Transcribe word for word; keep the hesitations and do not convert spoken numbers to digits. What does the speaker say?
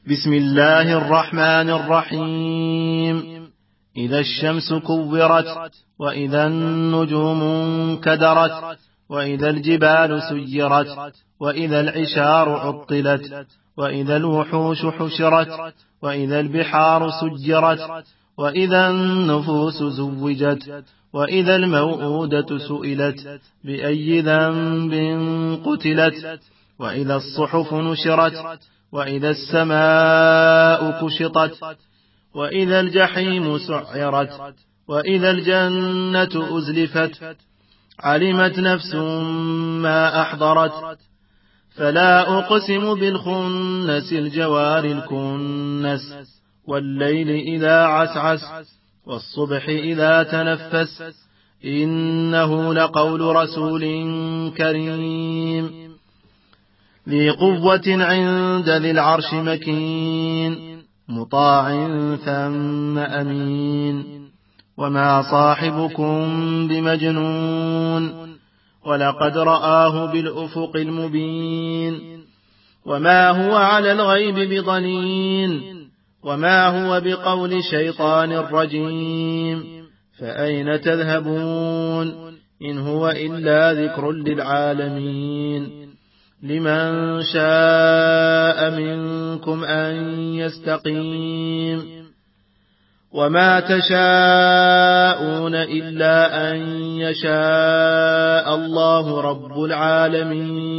بسم الله الرحمن الرحيم. إذا الشمس كورت، وإذا النجوم انكدرت، وإذا الجبال سيرت، وإذا العشار عطلت، وإذا الوحوش حشرت، وإذا البحار سجرت، وإذا النفوس زوجت، وإذا الموءودة سئلت بأي ذنب قتلت، وإذا الصحف نشرت، وإذا السماء كشطت، وإذا الجحيم سعرت، وإذا الجنة أزلفت، علمت نفس ما أحضرت. فلا أقسم بالخنس الجوار الكنس، والليل إذا عسعس، والصبح إذا تنفس، إنه لقول رسول كريم ذي قوة عند ذي العرش مكين، مطاع ثم أمين. وما صاحبكم بمجنون، ولقد رآه بالأفق المبين. وما هو على الغيب بضنين، وما هو بقول شيطان رجيم. فأين تذهبون؟ إن هو إلا ذكر للعالمين. لمن شاء منكم أن يستقيم. وما تشاءون إلا أن يشاء الله رب العالمين.